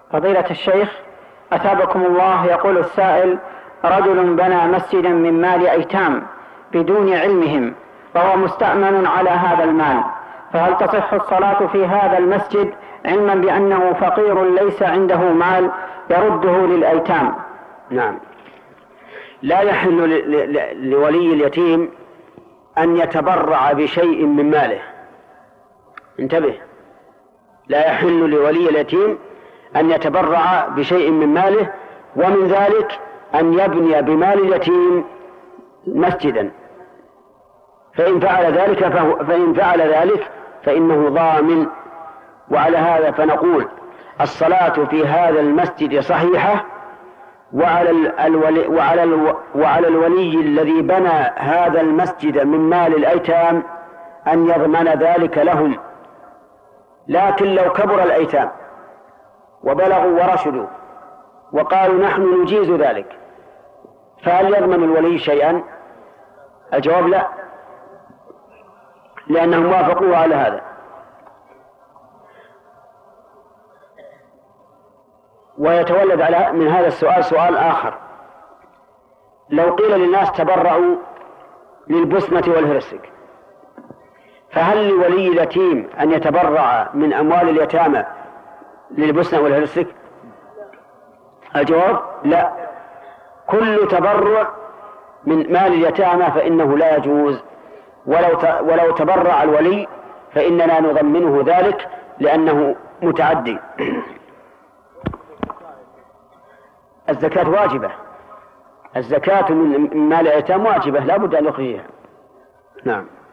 فضيلة الشيخ أثابكم الله، يقول السائل: رجل بنى مسجدا من مال أيتام بدون علمهم وهو مستأمن على هذا المال، فهل تصح الصلاة في هذا المسجد علما بأنه فقير ليس عنده مال يرده للأيتام؟ نعم، لا يحل لولي اليتيم أن يتبرع بشيء من ماله. انتبه، لا يحل لولي اليتيم أن يتبرع بشيء من ماله، ومن ذلك أن يبني بمال اليتيم مسجدا، فإن فعل ذلك فإنه ضامن. وعلى هذا فنقول الصلاة في هذا المسجد صحيحة، وعلى الولي الذي بنى هذا المسجد من مال الأيتام أن يضمن ذلك لهم. لكن لو كبر الأيتام وبلغوا ورشدوا وقالوا نحن نجيز ذلك، فهل يضمن الولي شيئا؟ الجواب لا، لأنهم وافقوا على هذا. ويتولد من هذا السؤال سؤال آخر: لو قيل للناس تبرعوا للبسمة والهرسك، فهل لولي اليتيم أن يتبرع من أموال اليتامى للبسمة والهرسك؟ الجواب لا، كل تبرع من مال اليتامى فإنه لا يجوز، ولو تبرع الولي فإننا نضمنه ذلك لأنه متعدي. الزكاة واجبة، الزكاة من مال اليتامى واجبة، لا بد أن يخرجها. نعم.